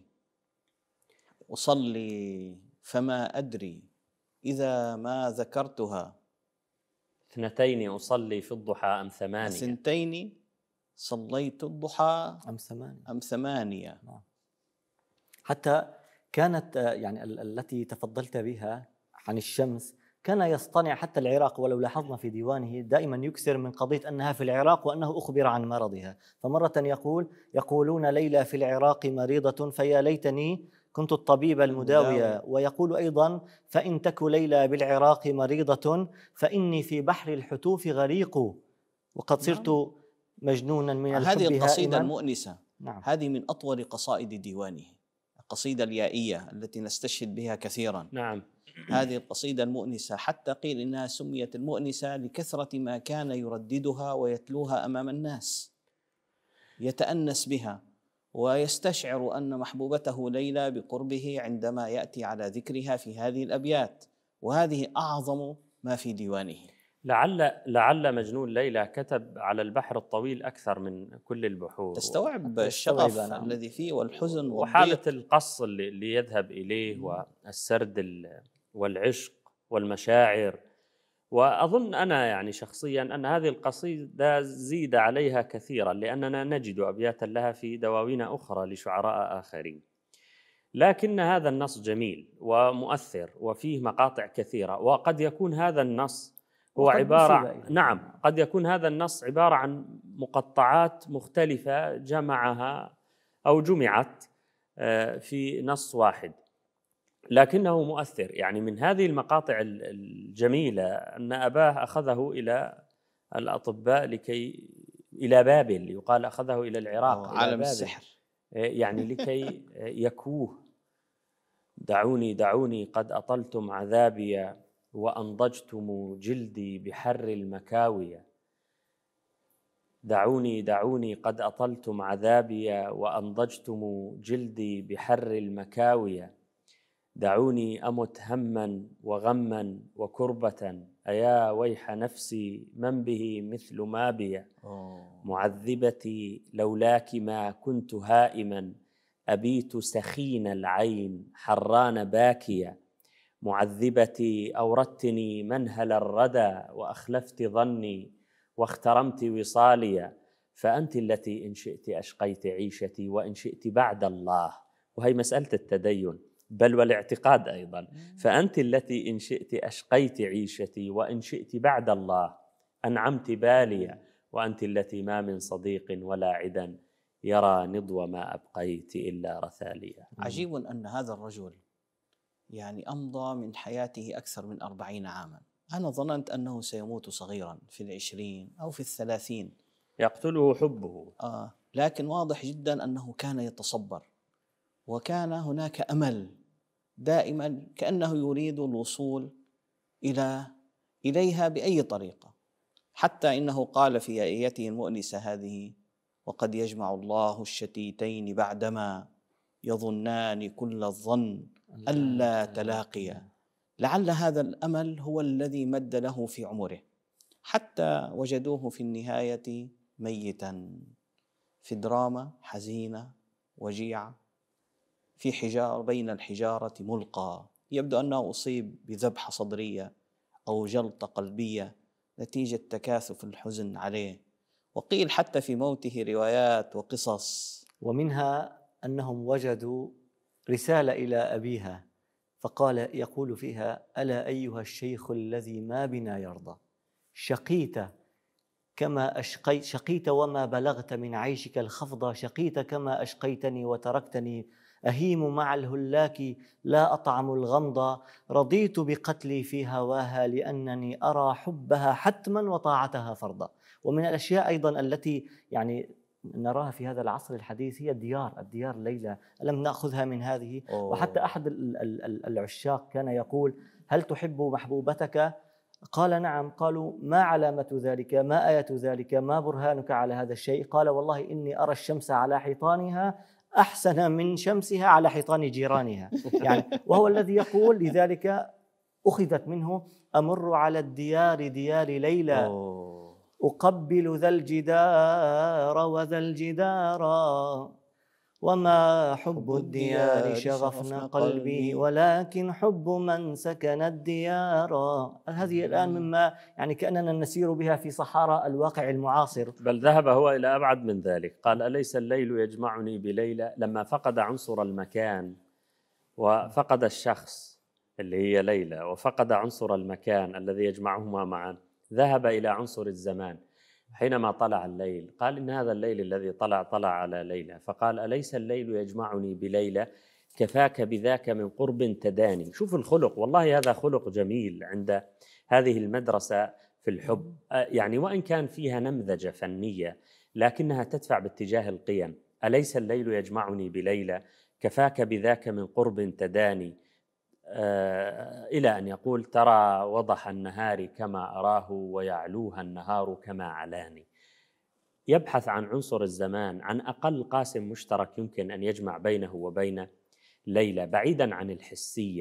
Speaker 1: أصلي فما أدري إذا ما ذكرتها،
Speaker 3: اثنتين أصلي في الضحى أم ثمانية،
Speaker 1: اثنتين صليت الضحى
Speaker 2: أم ثمانية
Speaker 1: أم ثمانية.
Speaker 2: حتى كانت يعني التي تفضلت بها عن الشمس كان يصطنع حتى العراق، ولو لاحظنا في ديوانه دائما يكثر من قضية أنها في العراق وأنه أخبر عن مرضها. فمرة يقول: يقولون ليلى في العراق مريضة فيا ليتني كنت الطبيب المداوية. ويقول أيضا: فإن تك ليلى بالعراق مريضة فإني في بحر الحتوف غريق، وقد صرت مجنونا من الحب.
Speaker 1: هذه القصيدة المؤنسة،
Speaker 2: نعم.
Speaker 1: هذه من أطول قصائد ديوانه، القصيدة اليائية التي نستشهد بها كثيرا.
Speaker 3: نعم.
Speaker 1: هذه القصيدة المؤنسة حتى قيل إنها سميت المؤنسة لكثرة ما كان يرددها ويتلوها أمام الناس، يتأنس بها ويستشعر أن محبوبته ليلى بقربه عندما يأتي على ذكرها في هذه الأبيات، وهذه أعظم ما في ديوانه.
Speaker 3: لعل لعل مجنون ليلى كتب على البحر الطويل أكثر من كل البحور.
Speaker 1: تستوعب
Speaker 2: حتى
Speaker 1: الشغف
Speaker 2: يستوعب، نعم.
Speaker 1: الذي فيه والحزن
Speaker 3: وحالة
Speaker 1: والضيق.
Speaker 3: القص اللي اللي يذهب إليه والسرد ال- والعشق والمشاعر. وأظن أنا يعني شخصيا أن هذه القصيدة زيد عليها كثيرا، لأننا نجد أبياتا لها في دواوين أخرى لشعراء آخرين. لكن هذا النص جميل ومؤثر وفيه مقاطع كثيرة، وقد يكون هذا النص هو
Speaker 2: وقد
Speaker 3: عبارة
Speaker 2: نسب إليه.
Speaker 3: نعم قد يكون هذا النص عبارة عن مقطعات مختلفة جمعها أو جمعت آه، في نص واحد، لكنه مؤثر. يعني من هذه المقاطع ال- الجميلة أن أباه أخذه إلى الأطباء لكي إلى بابل، يقال أخذه إلى العراق
Speaker 1: أو
Speaker 3: إلى
Speaker 1: عالم
Speaker 3: بابل،
Speaker 1: السحر.
Speaker 3: يعني لكي يكوه. دعوني دعوني قد أطلتم عذابي وأنضجتم جلدي بحر المكاوية. دعوني دعوني قد أطلتم عذابي وأنضجتم جلدي بحر المكاوية. دعوني أمت هما وغما وكربة، أيا ويح نفسي من به مثل ما بي. معذبتي لولاك ما كنت هائما، أبيت سخين العين حران باكيا. معذبتي أوردتني منهل الردى وأخلفت ظني واخترمت وصاليا. فأنت التي إن شئت أشقيت عيشتي وإن شئت بعد الله. وهي مسألة التدين بل والاعتقاد أيضا. فأنت التي إن شئت أشقيت عيشتي وإن شئت بعد الله أنعمت باليا. وأنت التي ما من صديق ولا عدا يرى نضو ما أبقيت إلا رثاليا.
Speaker 1: عجيب أن هذا الرجل يعني أمضى من حياته أكثر من أربعين عاما. أنا ظننت أنه سيموت صغيرا في العشرين أو في الثلاثين،
Speaker 3: يقتله حبه.
Speaker 1: آه لكن واضح جدا أنه كان يتصبر، وكان هناك أمل دائما، كأنه يريد الوصول إلى إليها بأي طريقة. حتى إنه قال في آيته المؤنسة هذه: وقد يجمع الله الشتيتين بعدما يظنان كل الظن ألا تلاقيا. لعل هذا الأمل هو الذي مد له في عمره، حتى وجدوه في النهاية ميتا في دراما حزينة وجيعة، في حجار بين الحجارة ملقى. يبدو أنه أصيب بذبحة صدرية أو جلطة قلبية نتيجة تكاثف الحزن عليه. وقيل حتى في موته روايات وقصص،
Speaker 2: ومنها أنهم وجدوا رسالة إلى أبيها فقال يقول فيها: ألا أيها الشيخ الذي ما بنا يرضى، شقيت كما أشقيت شقيت وما بلغت من عيشك الخفض، شقيت كما أشقيتني وتركتني أهيم مع الهلاك لا أطعم الغمض، رضيت بقتلي في هواها لأنني أرى حبها حتما وطاعتها فرضا. ومن الأشياء أيضا التي يعني نراها في هذا العصر الحديث هي الديار الديار ليلى، ألم نأخذها من هذه؟
Speaker 1: أوه.
Speaker 2: وحتى أحد العشاق كان يقول: هل تحب محبوبتك؟ قال: نعم. قالوا: ما علامة ذلك؟ ما آية ذلك؟ ما برهانك على هذا الشيء؟ قال: والله إني أرى الشمس على حيطانها أحسن من شمسها على حيطان جيرانها. يعني وهو الذي يقول، لذلك أخذت منه: أمر على الديار ديار ليلى،
Speaker 1: أوه.
Speaker 2: أقبل ذا الجدار وذا الجدار، وما حب الديار شغفنا قلبي ولكن حب من سكن الديار. هذه الآن مما يعني كأننا نسير بها في صحارى الواقع المعاصر.
Speaker 3: بل ذهب هو إلى أبعد من ذلك، قال: أليس الليل يجمعني بليلى. لما فقد عنصر المكان وفقد الشخص اللي هي ليلى وفقد عنصر المكان الذي يجمعهما معا، ذهب إلى عنصر الزمان. حينما طلع الليل قال: إن هذا الليل الذي طلع طلع على ليلى، فقال: أليس الليل يجمعني بليلى، كفاك بذاك من قرب تداني. شوف الخلق، والله هذا خلق جميل عند هذه المدرسة في الحب، يعني وإن كان فيها نمذجة فنية لكنها تدفع باتجاه القيم. أليس الليل يجمعني بليلى، كفاك بذاك من قرب تداني، آه إلى أن يقول: ترى وضح النهار كما أراه ويعلوها النهار كما علاني. يبحث عن عنصر الزمان، عن أقل قاسم مشترك يمكن أن يجمع بينه وبين ليلى، بعيدا عن الحسية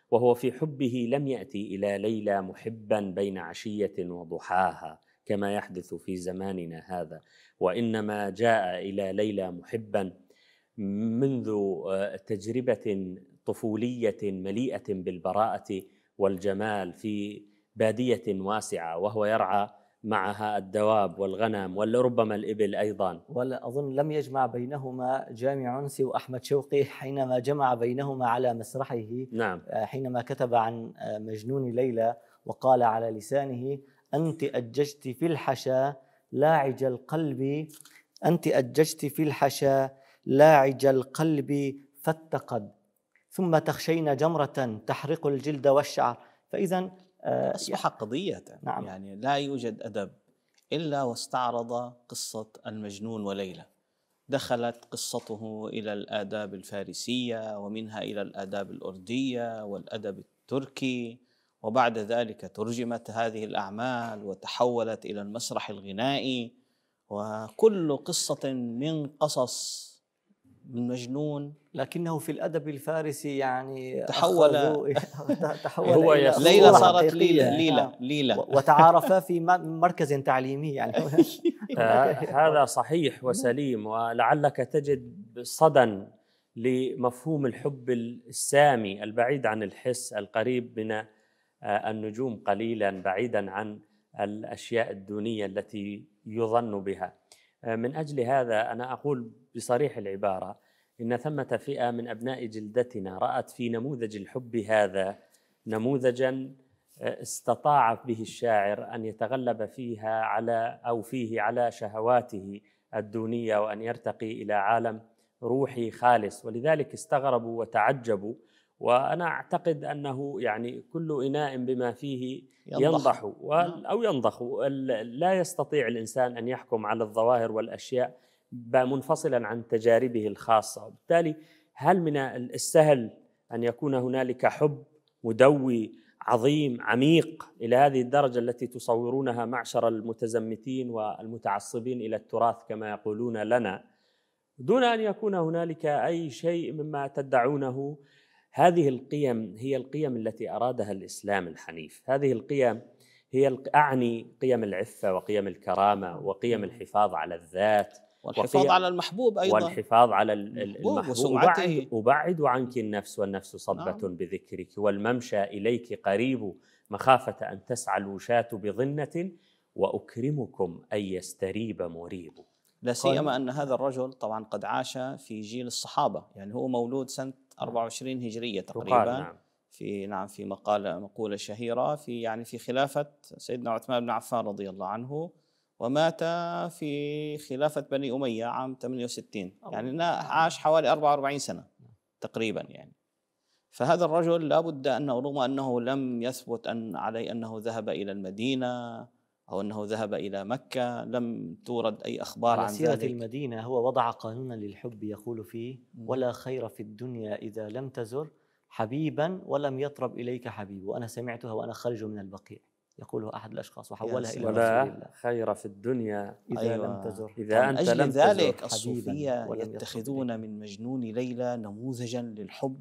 Speaker 3: وهو في حبه لم يأتي إلى ليلى محبا بين عشية وضحاها كما يحدث في زماننا هذا، وإنما جاء إلى ليلى محبا منذ تجربة طفولية مليئة بالبراءة والجمال في بادية واسعة، وهو يرعى معها الدواب والغنم ولربما الإبل أيضا.
Speaker 2: ولا أظن لم يجمع بينهما جامع سوى أحمد شوقي حينما جمع بينهما على مسرحه.
Speaker 3: نعم.
Speaker 2: حينما كتب عن مجنون ليلى وقال على لسانه: أنت أججت في الحشا لاعج القلب، أنت أججت في الحشا لاعج القلب فاتقد، ثم تخشين جمرة تحرق الجلد والشعر. فإذا
Speaker 1: أصبح قضية.
Speaker 2: نعم.
Speaker 1: يعني لا يوجد أدب إلا واستعرض قصة المجنون وليلى. دخلت قصته إلى الآداب الفارسية، ومنها إلى الآداب الأردية والأدب التركي، وبعد ذلك ترجمت هذه الأعمال وتحولت إلى المسرح الغنائي. وكل قصة من قصص من مجنون،
Speaker 2: لكنه في الأدب الفارسي يعني
Speaker 1: تحول
Speaker 2: تحول
Speaker 3: هو
Speaker 2: إلى
Speaker 1: ليلى
Speaker 2: صورة
Speaker 1: صارت
Speaker 2: حقيقية.
Speaker 1: ليلى ليلى ليلى
Speaker 2: وتعارفا في مركز تعليمي يعني.
Speaker 3: هذا صحيح وسليم، ولعلك تجد صدى لمفهوم الحب السامي البعيد عن الحس، القريب من النجوم قليلا، بعيدا عن الأشياء الدونية التي يظن بها. من أجل هذا أنا أقول بصريح العبارة إن ثمة فئة من أبناء جلدتنا رأت في نموذج الحب هذا نموذجا استطاع به الشاعر أن يتغلب فيها على أو فيه على شهواته الدونية، وأن يرتقي إلى عالم روحي خالص، ولذلك استغربوا وتعجبوا. وأنا أعتقد أنه يعني كل إناء بما فيه ينضح أو ينضخ، لا يستطيع الإنسان أن يحكم على الظواهر والأشياء منفصلا عن تجاربه الخاصة. وبالتالي هل من السهل أن يكون هنالك حب مدوي عظيم عميق إلى هذه الدرجة التي تصورونها معشر المتزمتين والمتعصبين إلى التراث كما يقولون لنا، دون أن يكون هنالك أي شيء مما تدعونه؟ هذه القيم هي القيم التي أرادها الإسلام الحنيف. هذه القيم هي أعني قيم العفة وقيم الكرامة وقيم الحفاظ على الذات
Speaker 1: والحفاظ على المحبوب أيضا،
Speaker 3: والحفاظ على المحبوب. وبعد, وبعد عنك النفس والنفس صبة نعم. بذكرك، والممشى إليك قريب مخافة أن تسعى الوشاة بظنة، وأكرمكم أن يستريب مريب.
Speaker 1: لا سيما أن هذا الرجل طبعا قد عاش في جيل الصحابة، يعني هو مولود سنة أربعة وعشرين هجرية تقريبا.
Speaker 3: نعم.
Speaker 1: في نعم في مقالة مقولة شهيرة في يعني في خلافة سيدنا عثمان بن عفان رضي الله عنه، ومات في خلافة بني أمية عام ثمانية وستين، يعني عاش حوالي أربعة وأربعين سنة تقريبا يعني. فهذا الرجل لا بد أنه رغم أنه لم يثبت أن عليه أنه ذهب إلى المدينة أو أنه ذهب إلى مكة، لم تورد أي أخبار عن
Speaker 2: سيرة
Speaker 1: ذلك.
Speaker 2: المدينة هو وضع قانونا للحب يقول فيه: ولا خير في الدنيا إذا لم تزر حبيبا ولم يطرب إليك حبيب. وأنا سمعتها وأنا خارج من البقيع يقوله أحد الأشخاص وحولها إلى
Speaker 3: ولا
Speaker 2: رسول الله:
Speaker 3: خير في الدنيا
Speaker 2: إذا
Speaker 1: أيوة.
Speaker 2: لم تزر.
Speaker 3: إذا أنت
Speaker 1: أجل
Speaker 3: لم
Speaker 1: ذلك
Speaker 3: تزر
Speaker 1: الصوفية يتخذون من مجنون ليلى نموذجا للحب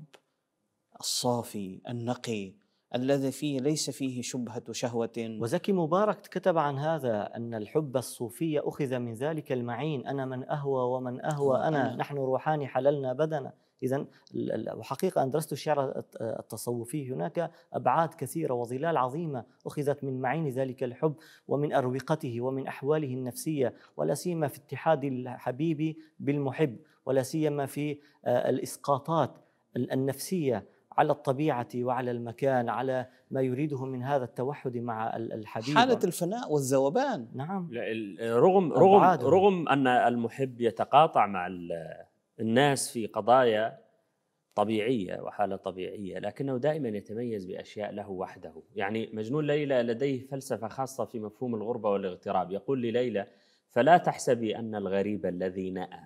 Speaker 1: الصافي النقي الذي فيه ليس فيه شبهة شهوة.
Speaker 2: وزكي مبارك كتب عن هذا أن الحب الصوفي أخذ من ذلك المعين: أنا من أهوى ومن أهوى أنا, أنا. نحن روحان حللنا بدنا. إذن وحقيقة أن درست الشعر التصوفي هناك أبعاد كثيرة وظلال عظيمة أخذت من معين ذلك الحب ومن أروقته ومن أحواله النفسية، ولا سيما في اتحاد الحبيب بالمحب، ولا سيما في الإسقاطات النفسية على الطبيعة وعلى المكان، على ما يريده من هذا التوحد مع الحبيب،
Speaker 1: حالة الفناء والذوبان.
Speaker 2: نعم.
Speaker 3: رغم رغم رغم أن المحب يتقاطع مع الناس في قضايا طبيعية وحالة طبيعية، لكنه دائما يتميز بأشياء له وحده. يعني مجنون ليلى لديه فلسفة خاصة في مفهوم الغربة والاغتراب. يقول لليلى: فلا تحسبي أن الغريب الذي نأى،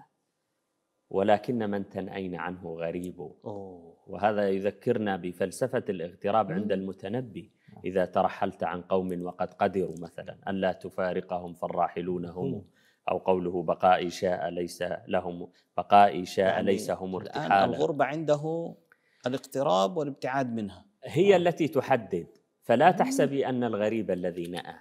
Speaker 3: ولكن من تنأين عنه غريب.
Speaker 1: أوه.
Speaker 3: وهذا يذكرنا بفلسفة الاغتراب عند المتنبي: إذا ترحلت عن قوم وقد قدروا مثلا أن لا تفارقهم فالراحلون هم، أو قوله: بقائي شاء ليس لهم بقائي شاء يعني ليس هم ارتحالا.
Speaker 1: الآن الغربة عنده الاقتراب والابتعاد منها.
Speaker 3: هي التي تحدد. فلا تحسبي أن الغريب الذي نأى،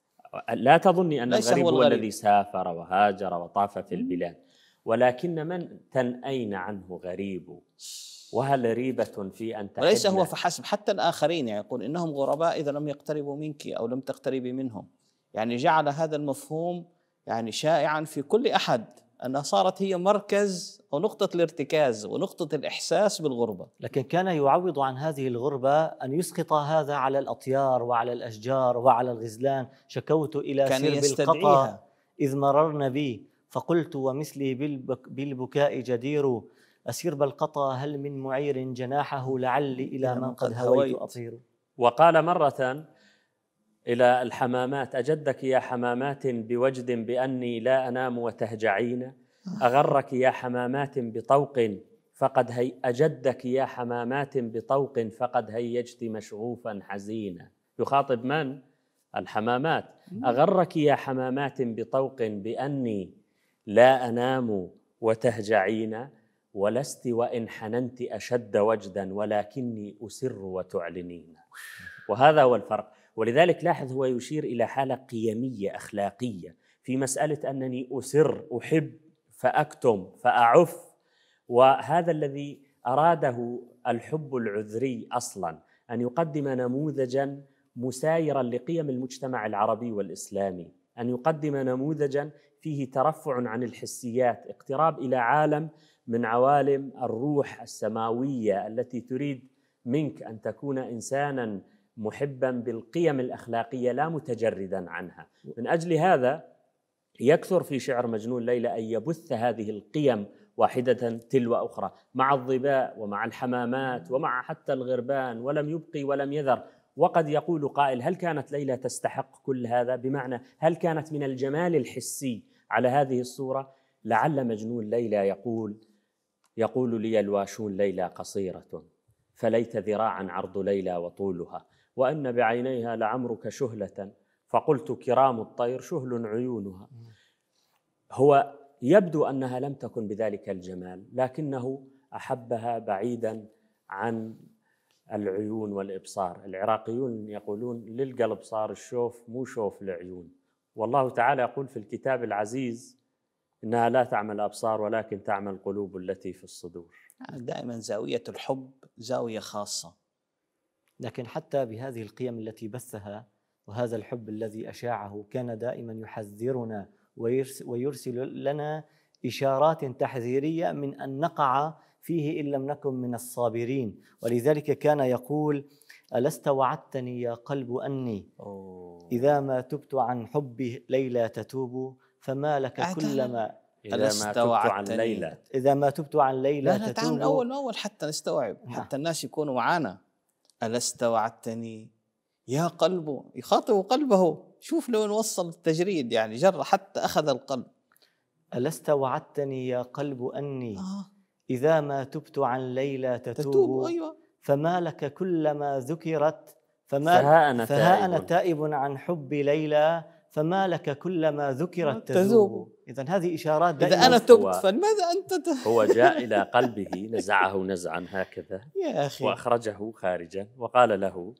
Speaker 3: لا تظني أن الغريب هو, هو الذي سافر وهاجر وطاف في البلاد، ولكن من تنأين عنه غريب، وهل ريبة في أن تحبنا.
Speaker 1: وليس هو فحسب، حتى الآخرين يعني يقول إنهم غرباء إذا لم يقتربوا منك أو لم تقتربي منهم. يعني جعل هذا المفهوم يعني شائعا في كل أحد، أنها صارت هي مركز أو نقطة الارتكاز ونقطة الإحساس بالغربة.
Speaker 2: لكن كان يعوض عن هذه الغربة أن يسقط هذا على الأطيار وعلى الأشجار وعلى الغزلان. شكوت إلى سرب القطا إذ مررن بي فقلت ومثلي بالبك بالبكاء جدير، أسرب القطا هل من معير جناحه لعلي إلى من قد هويت أطير.
Speaker 3: وقال مرة إلى الحمامات: أجدك يا حمامات بوجد بأني لا أنام وتهجعين، أغرك يا حمامات بطوق فقد هي أجدك يا حمامات بطوق فقد هيجت مشغوفا حزينا. يخاطب من؟ الحمامات. أغرك يا حمامات بطوق بأني لا أنام وتهجعين، ولست وإن حننت أشد وجدا ولكني أسر وتعلنين. وهذا هو الفرق. ولذلك لاحظ هو يشير إلى حالة قيمية أخلاقية في مسألة أنني أسر، أحب فأكتم فأعف. وهذا الذي أراده الحب العذري أصلا، أن يقدم نموذجا مسايرا لقيم المجتمع العربي والإسلامي، أن يقدم نموذجا فيه ترفع عن الحسيات، اقتراب إلى عالم من عوالم الروح السماوية التي تريد منك أن تكون إنسانا محبا بالقيم الأخلاقية لا متجردا عنها. من أجل هذا يكثر في شعر مجنون ليلى أن يبث هذه القيم واحدة تلو أخرى، مع الظباء ومع الحمامات ومع حتى الغربان، ولم يبقي ولم يذر. وقد يقول قائل: هل كانت ليلى تستحق كل هذا؟ بمعنى هل كانت من الجمال الحسي على هذه الصورة؟ لعل مجنون ليلى يقول يقول لي الواشون: ليلى قصيرة فليت ذراعا عرض ليلى وطولها، وأن بعينيها لعمرك شهلة فقلت كرام الطير شهل عيونها. هو يبدو أنها لم تكن بذلك الجمال، لكنه أحبها بعيدا عن العيون والإبصار. العراقيون يقولون: للقلب صار الشوف مو شوف العيون. والله تعالى يقول في الكتاب العزيز: إنها لا تعمل الأبصار ولكن تعمل القلوب التي في الصدور.
Speaker 1: دائما زاوية الحب زاوية خاصة.
Speaker 2: لكن حتى بهذه القيم التي بثها وهذا الحب الذي أشاعه، كان دائما يحذرنا ويرسل لنا إشارات تحذيرية من أن نقع فيه إن لم نكن من الصابرين. ولذلك كان يقول: ألست وعدتني يا قلب أني إذا ما تبت عن حب ليلى تتوب، فما لك كلما
Speaker 3: إذا ما تبت عن ليلى
Speaker 2: إذا ما تبت عن ليلى
Speaker 1: لا
Speaker 2: تتوب.
Speaker 1: لا أول أول حتى نستوعب، حتى الناس يكونوا معانا. ألست وعدتني يا قلب، يخاطب قلبه. شوف لو نوصل التجريد، يعني جر حتى أخذ القلب.
Speaker 2: ألست وعدتني يا قلب أني
Speaker 1: آه.
Speaker 2: إذا ما تبت عن ليلى تتوب, تتوب.
Speaker 1: أيوة.
Speaker 2: فما لك كلما ذكرت فما
Speaker 3: فها أنا,
Speaker 2: فها أنا تائب عن حب ليلى، فما لك كلما ذكرت تذوب. إذن هذه إشارات دائما.
Speaker 1: إذا أنا تبت فلماذا أنت ت...
Speaker 3: هو جاء إلى قلبه نزعه نزعا هكذا
Speaker 1: يا أخي،
Speaker 3: وأخرجه خارجا وقال له: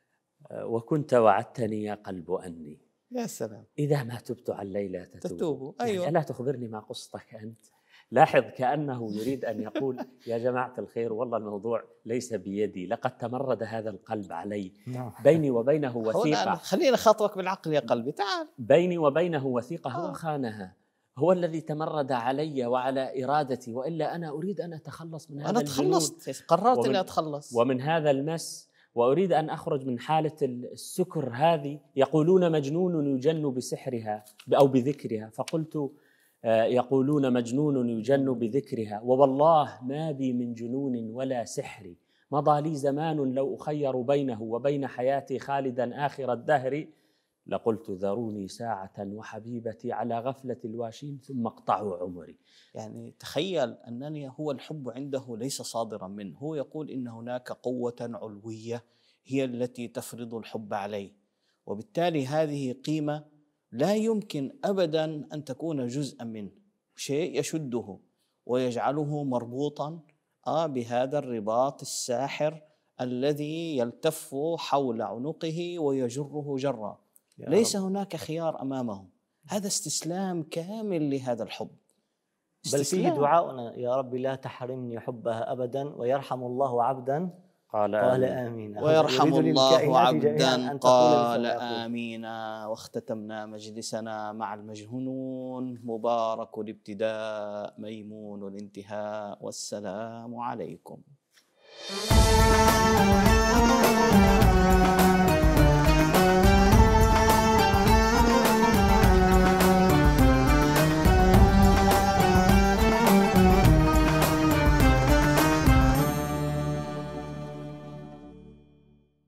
Speaker 3: وكنت وعدتني يا قلب أني
Speaker 1: يا سلام
Speaker 3: إذا ما تبت عن ليلى تتوب,
Speaker 1: تتوب. أيوة.
Speaker 3: يعني ألا تخبرني ما قصتك أنت؟ لاحظ كأنه يريد أن يقول: يا جماعة الخير، والله الموضوع ليس بيدي، لقد تمرد هذا القلب علي، بيني وبينه وثيقة.
Speaker 1: خلينا خاطبك بالعقل يا قلبي، تعال.
Speaker 3: بيني وبينه وثيقة، هو خانها، هو الذي تمرد علي وعلى إرادتي، وإلا أنا أريد أن أتخلص من هذا
Speaker 1: أنا
Speaker 3: الجنون.
Speaker 1: أنا تخلصت، قررت أن أتخلص
Speaker 3: ومن هذا المس، وأريد أن أخرج من حالة السكر هذه. يقولون مجنون يجن بسحرها أو بذكرها، فقلت: يقولون مجنون يجن بذكرها، ووالله ما بي من جنون ولا سحر، مضى لي زمان لو أخير بينه وبين حياتي خالدا آخر الدهر، لقلت ذروني ساعة وحبيبتي على غفلة الواشين ثم اقطعوا عمري.
Speaker 1: يعني تخيل أنني هو الحب عنده ليس صادرا منه، هو يقول إن هناك قوة علوية هي التي تفرض الحب عليه، وبالتالي هذه قيمة لا يمكن أبدا أن تكون جزءا منه، شيء يشده ويجعله مربوطا آه بهذا الرباط الساحر الذي يلتف حول عنقه ويجره جرا، ليس هناك خيار أمامه. هذا استسلام كامل لهذا الحب.
Speaker 2: بل فيه دعاؤنا: يا رب لا تحرمني حبها أبدا، ويرحم الله عبدا
Speaker 3: قال,
Speaker 2: قال
Speaker 3: آمين.
Speaker 2: آمين.
Speaker 1: ويرحم الله عبدا قال
Speaker 2: آمين.
Speaker 1: آمين. واختتمنا مجلسنا مع المجنون مبارك الابتداء ميمون الانتهاء، والسلام عليكم.